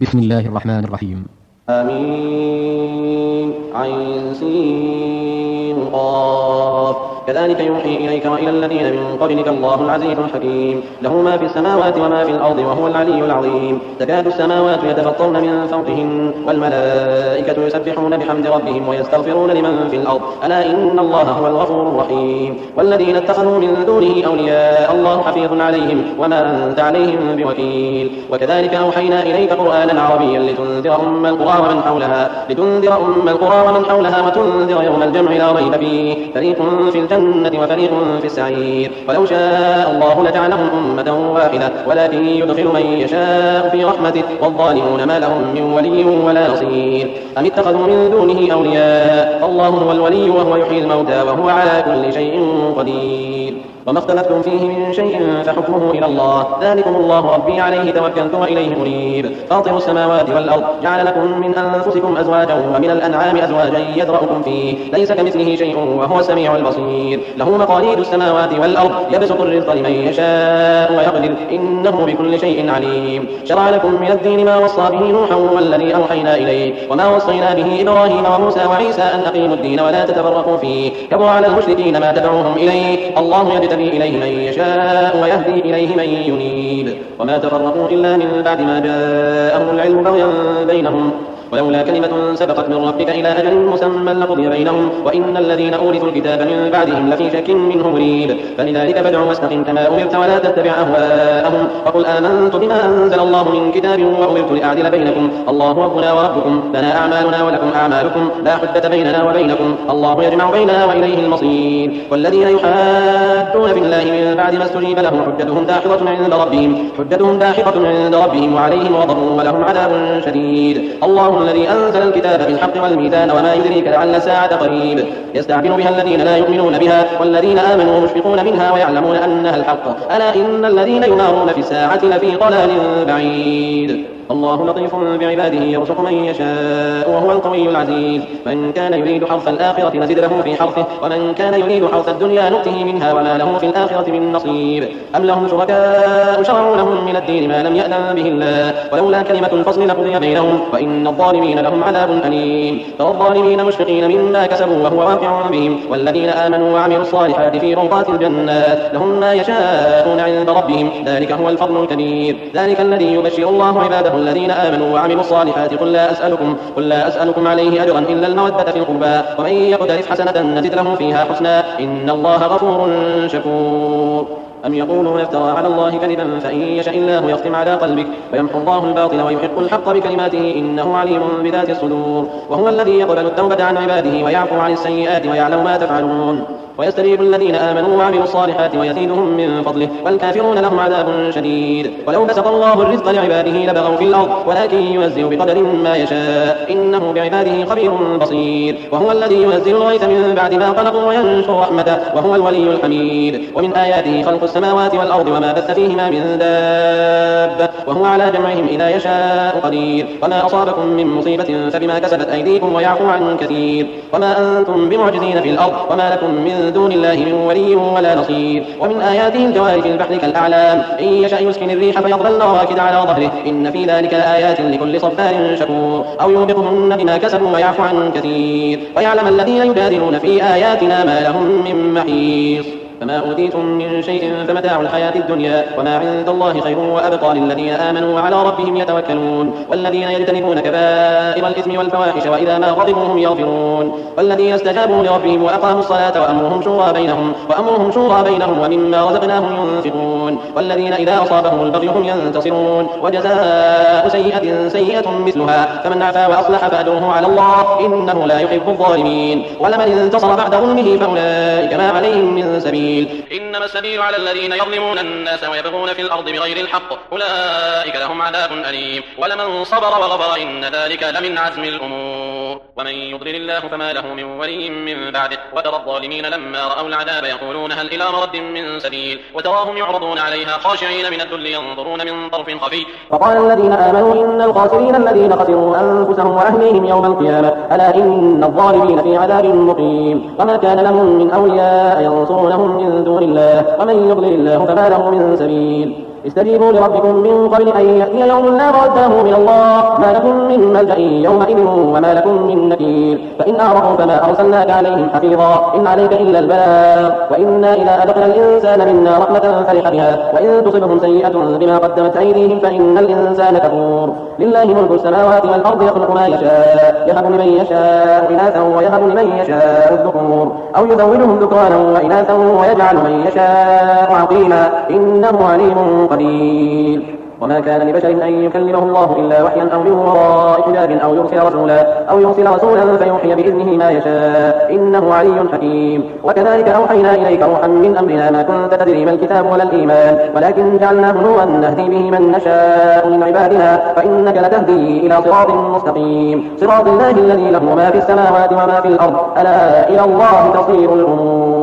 بسم الله الرحمن الرحيم. آمين. عين سين قاف. كذلك يوحي إليك وإلى الذين من قبلك الله العزيز الحكيم له ما في السماوات وما في الأرض وهو العلي العظيم. تكاد السماوات يتفطرن من فوقهن والملائكة يسبحون بحمد ربهم ويستغفرون لمن في الأرض ألا إن الله هو الغفور الرحيم. والذين اتخذوا من دونه أولياء الله حفيظ عليهم وما أنت عليهم بوكيل. وكذلك أوحينا إليك قرآنا عربيا لتنذر أم القرى ومن حولها وتنذر يوم الجمع لا ريب فيه فريق في الجنة وفريق في السعير. ولو شاء الله لجعلهم أمة واحدة ولكن يدخل من يشاء في رحمته والظالمون ما لهم من ولي ولا نصير. أم اتخذوا من دونه أولياء الله هو الولي وهو يحيي الموتى وهو على كل شيء قدير. وما اختلفتم فيه من شيء فحكمه إلى الله ذلكم الله ربي عليه توكلت وإليه منيب. فاطر السماوات والأرض جعل لكم من أنفسكم أزواجا ومن الأنعام أزواجا يذرأكم فيه ليس كمثله شيء وهو السميع البصير. له مقاليد السماوات والأرض يبسط الرزق لمن يشاء ويقدر إنه بكل شيء عليم. شرع لكم من الدين ما وصى به نوحا والذي أوحينا إليه وما وصينا به إبراهيم وموسى وعيسى أن أقيموا الدين ولا تتفرقوا فيه كبر على المشركين ما تدعوهم إليه الله يجتبي إليه من يشاء ويهدي إليه من ينيب. وما تفرقوا إلا من بعد ما جاءهم العلم بغيا بينهم ولولا كلمة سبقت من ربك إلى أجل مسمى لقضي بينهم وإن الذين أورثوا الكتاب من بعدهم لفي شك منه مريب. فلذلك فادع واستقم كما أمرت ولا تتبع أهواءهم وقل آمنت بما أنزل الله من كتاب وأمرت لأعدل بينكم الله ربنا وربكم لنا أعمالنا ولكم أعمالكم لا حجة بيننا وبينكم الله يجمع بيننا وإليه المصير. والذين يحادون في الله من بعد ما استجيب لهم حجتهم داحضة عند ربهم وعليهم غضب ولهم عذاب شديد. الله الذي أنزل الكتاب بالحق والميزان وما يدريك لعل الساعة قريب. يستعجل بها الذين لا يؤمنون بها والذين آمنوا مشفقون منها ويعلمون أنها الحق ألا إن الذين يمارون في الساعة لفي ضلال بعيد. الله لطيف بعباده يرزق من يشاء وهو القوي العزيز. من كان يريد حرث الآخرة نزد له في حرثه ومن كان يريد حرث الدنيا نؤته منها وما له في الآخرة من نصيب. أم لهم شركاء شرعوا لهم من الدين ما لم يأذن به الله ولولا كلمة الفصل لقضي بينهم وإن الظالمين لهم عذاب أليم. فالظالمين مشفقين مما كسبوا وهو واقع بهم والذين آمنوا وعملوا الصالحات في روضات الجنات لهم ما يشاءون عند ربهم ذلك هو الفضل الكبير. ذلك الذي يبشر الله عباده الذين آمنوا وعملوا الصالحات قل لا أسألكم عليه أجرا إلا المودة في القربى ومن يقترف حسنة نزد له فيها حسنا إن الله غفور شكور. أم يقولون افترى على الله كذبا فإن يشاء الله يختم على قلبك ويمحو الله الباطل ويحق الحق بكلماته إنه عليم بذات الصدور. وهو الذي يقبل التوبة عن عباده ويعفو عن السيئات ويعلم ما تفعلون ويستجيب الذين آمنوا وعملوا الصالحات ويزيدهم من فضله والكافرون لهم عذاب شديد. ولو بسط الله الرزق لعباده لبغوا في الأرض ولكن ينزل بقدر ما يشاء إنه بعباده خبير بصير. وهو الذي ينزل الغيث من بعد ما قنطوا وينشر رحمته وهو الولي الحميد. ومن آياته خلق السماوات والأرض وما بث فيهما من دابة وهو على جمعهم إذا يشاء قدير. وما أصابكم من مصيبة فبما كسبت أيديكم ويعفو عن كثير. وما أنتم بمعجزين في الأرض وما لكم من دون الله من ولي ولا نصير. ومن آياته الجوار في البحر كالأعلام إن يشأ يسكن الريح فيظلن رواكد على ظهره إن في ذلك لآيات لكل صبار شكور. أو يوبقهن بما كسبوا ويعفو عن كثير ويعلم الذين يجادلون في آياتنا ما لهم من محيص. فما أوتيتم من شيء فمتاع الحياة الدنيا وما عند الله خير وأبقى للذين آمنوا وعلى ربهم يتوكلون. والذين يجتنبون كبائر الإثم والفواحش وإذا ما غضبوا هم يغفرون. والذين استجابوا لربهم وأقاموا الصلاة وأمرهم شورى بينهم ومما رزقناهم ينفقون. والذين إذا أصابهم البغي هم ينتصرون. وجزاء سيئة سيئة مثلها فمن عفا وأصلح فأجره على الله إنه لا يحب الظالمين. ولمن انتصر بعد ظلمه فأولئك ما عليهم من سبيل. إنما السبيل على الذين يظلمون الناس ويبغون في الأرض بغير الحق أولئك لهم عذاب أليم. ولمن صبر وغفر إن ذلك لمن عزم الأمور. ومن يضلل الله فما له من ولي من بعده. وترى الظالمين لما رأوا العذاب يقولون هل إلى مرد من سبيل وتراهم يعرضون عليها خاشعين من الذل ينظرون من طرف خفي. وقال الذين آمنوا إن الخاسرين الذين خسروا أنفسهم وأهليهم يوم القيامة ألا إن الظالمين في عذاب مقيم. وما كان لهم من أولياء ينصرونهم من دون الله ومن يضلل الله فما له من سبيل. استجيبوا لربكم من قبل أن يأتي يوم لا مرد له من الله ما لكم من ملجأ يومئذ وما لكم من نكير فإن أعرضوا فما أرسلناك عليهم حفيظا إن عليك إلا البلاغ وإنا إذا أذقنا الإنسان منا رحمة فرح بها وإن تصبهم سيئة بما قدمت أيديهم فإن الإنسان كفور لله ملك السماوات والأرض يخلق ما يشاء يهب لمن يشاء إناثا ويهب لمن يشاء الذكور أو يزوجهم ذكرانا وإناثا ويجعل من يشاء عقيما إنه عليم قدير وما كان لبشر أن يكلمه الله إلا وحيا أو من وراء حجاب أو يرسل رسولا فيوحي بإذنه ما يشاء إنه علي حكيم وكذلك أوحينا إليك روحا من أمرنا ما كنت تدري ما الكتاب ولا الإيمان ولكن جعلناه نورا نهدي به من نشاء من عبادنا فإنك لتهدي إلى صراط مستقيم صراط الله الذي له ما في السماوات وما في الأرض ألا إلى الله تصير الأمور